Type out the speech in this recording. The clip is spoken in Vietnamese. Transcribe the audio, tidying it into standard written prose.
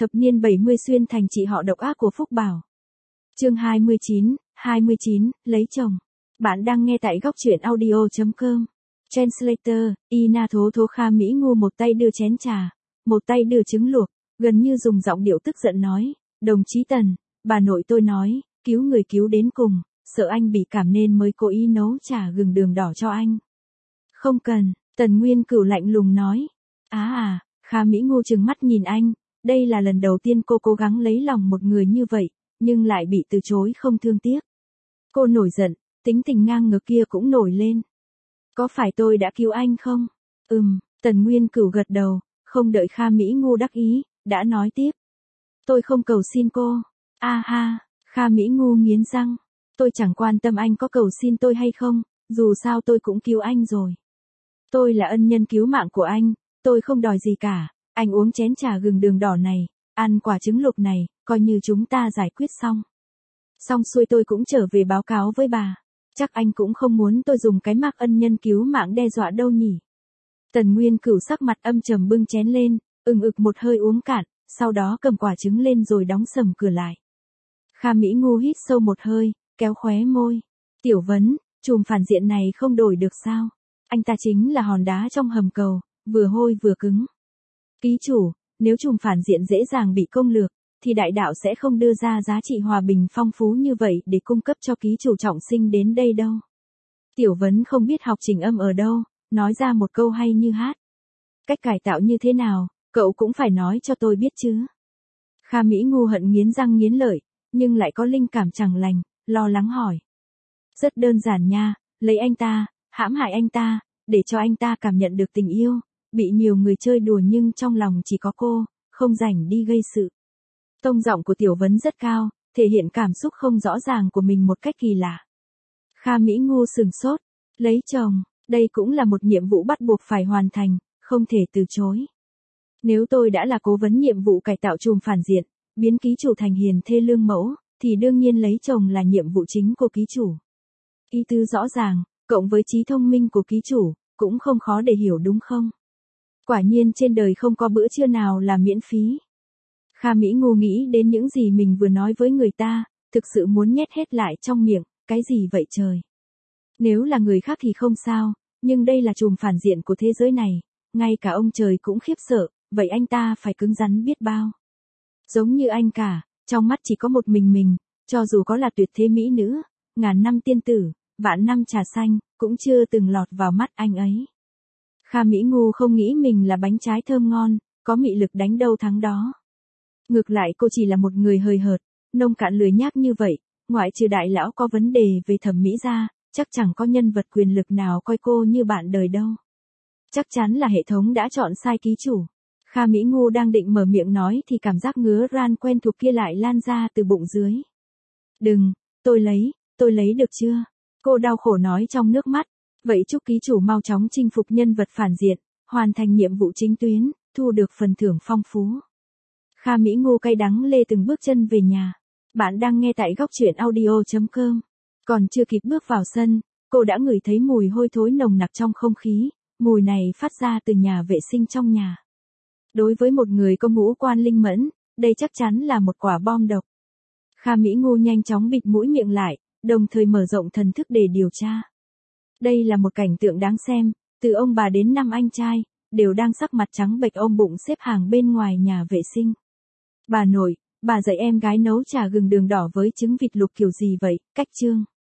Thập niên 70 xuyên thành chị họ độc ác của Phúc Bảo. Chương 29, lấy chồng. Bạn đang nghe tại góc truyện audio.com. Translator, Ina thố thố Kha Mỹ Ngu một tay đưa chén trà, một tay đưa trứng luộc, gần như dùng giọng điệu tức giận nói, đồng chí Tần, bà nội tôi nói, cứu người cứu đến cùng, sợ anh bị cảm nên mới cố ý nấu trà gừng đường đỏ cho anh. Không cần, Tần Nguyên Cửu lạnh lùng nói. Kha Mỹ Ngu trừng mắt nhìn anh, đây là lần đầu tiên cô cố gắng lấy lòng một người như vậy, nhưng lại bị từ chối không thương tiếc. Cô nổi giận, tính tình ngang ngược kia cũng nổi lên. Có phải tôi đã cứu anh không? Tần Nguyên Cửu gật đầu, không đợi Kha Mỹ Ngu đắc ý, đã nói tiếp. Tôi không cầu xin cô. Kha Mỹ Ngu nghiến răng. Tôi chẳng quan tâm anh có cầu xin tôi hay không, dù sao tôi cũng cứu anh rồi. Tôi là ân nhân cứu mạng của anh, tôi không đòi gì cả, anh uống chén trà gừng đường đỏ này, ăn quả trứng luộc này, coi như chúng ta giải quyết xong. Xong xuôi tôi cũng trở về báo cáo với bà. Chắc anh cũng không muốn tôi dùng cái mác ân nhân cứu mạng đe dọa đâu nhỉ. Tần Nguyên Cửu sắc mặt âm trầm bưng chén lên, ực một hơi uống cạn, sau đó cầm quả trứng lên rồi đóng sầm cửa lại. Kha Mỹ Ngu hít sâu một hơi, kéo khóe môi. Tiểu Vấn, chùm phản diện này không đổi được sao? Anh ta chính là hòn đá trong hầm cầu, vừa hôi vừa cứng. Ký chủ, nếu chùm phản diện dễ dàng bị công lược, thì đại đạo sẽ không đưa ra giá trị hòa bình phong phú như vậy để cung cấp cho ký chủ trọng sinh đến đây đâu. Tiểu Vấn không biết học trình âm ở đâu, nói ra một câu hay như hát. Cách cải tạo như thế nào, cậu cũng phải nói cho tôi biết chứ. Kha Mỹ Ngu hận nghiến răng nghiến lợi, nhưng lại có linh cảm chẳng lành, lo lắng hỏi. Rất đơn giản nha, lấy anh ta, hãm hại anh ta, để cho anh ta cảm nhận được tình yêu, bị nhiều người chơi đùa nhưng trong lòng chỉ có cô, không rảnh đi gây sự. Tông giọng của Tiểu Vấn rất cao, thể hiện cảm xúc không rõ ràng của mình một cách kỳ lạ. Kha Mỹ Ngu sừng sốt, lấy chồng, đây cũng là một nhiệm vụ bắt buộc phải hoàn thành, không thể từ chối. Nếu tôi đã là cố vấn nhiệm vụ cải tạo chùm phản diện, biến ký chủ thành hiền thê lương mẫu, thì đương nhiên lấy chồng là nhiệm vụ chính của ký chủ. Ý tứ rõ ràng, cộng với trí thông minh của ký chủ, cũng không khó để hiểu đúng không? Quả nhiên trên đời không có bữa trưa nào là miễn phí. Kha Mỹ Ngu nghĩ đến những gì mình vừa nói với người ta, thực sự muốn nhét hết lại trong miệng, cái gì vậy trời? Nếu là người khác thì không sao, nhưng đây là chùm phản diện của thế giới này, ngay cả ông trời cũng khiếp sợ, vậy anh ta phải cứng rắn biết bao. Giống như anh cả, trong mắt chỉ có một mình, cho dù có là tuyệt thế mỹ nữ, ngàn năm tiên tử, vạn năm trà xanh, cũng chưa từng lọt vào mắt anh ấy. Kha Mỹ Ngu không nghĩ mình là bánh trái thơm ngon, có mị lực đánh đâu thắng đó. Ngược lại cô chỉ là một người hời hợt, nông cạn lười nhác như vậy, ngoại trừ đại lão có vấn đề về thẩm mỹ ra, chắc chẳng có nhân vật quyền lực nào coi cô như bạn đời đâu. Chắc chắn là hệ thống đã chọn sai ký chủ. Kha Mỹ Ngu đang định mở miệng nói thì cảm giác ngứa ran quen thuộc kia lại lan ra từ bụng dưới. Đừng, tôi lấy được chưa? Cô đau khổ nói trong nước mắt. Vậy chúc ký chủ mau chóng chinh phục nhân vật phản diện, hoàn thành nhiệm vụ chính tuyến, thu được phần thưởng phong phú. Kha Mỹ Ngu cay đắng lê từng bước chân về nhà. Bạn đang nghe tại góc truyện audio.com. Còn chưa kịp bước vào sân, cô đã ngửi thấy mùi hôi thối nồng nặc trong không khí, mùi này phát ra từ nhà vệ sinh trong nhà. Đối với một người có ngũ quan linh mẫn, đây chắc chắn là một quả bom độc. Kha Mỹ Ngu nhanh chóng bịt mũi miệng lại, đồng thời mở rộng thần thức để điều tra. Đây là một cảnh tượng đáng xem, từ ông bà đến 5 anh trai, đều đang sắc mặt trắng bệch ôm bụng xếp hàng bên ngoài nhà vệ sinh. Bà nội, bà dạy em gái nấu trà gừng đường đỏ với trứng vịt luộc kiểu gì vậy, cách chương.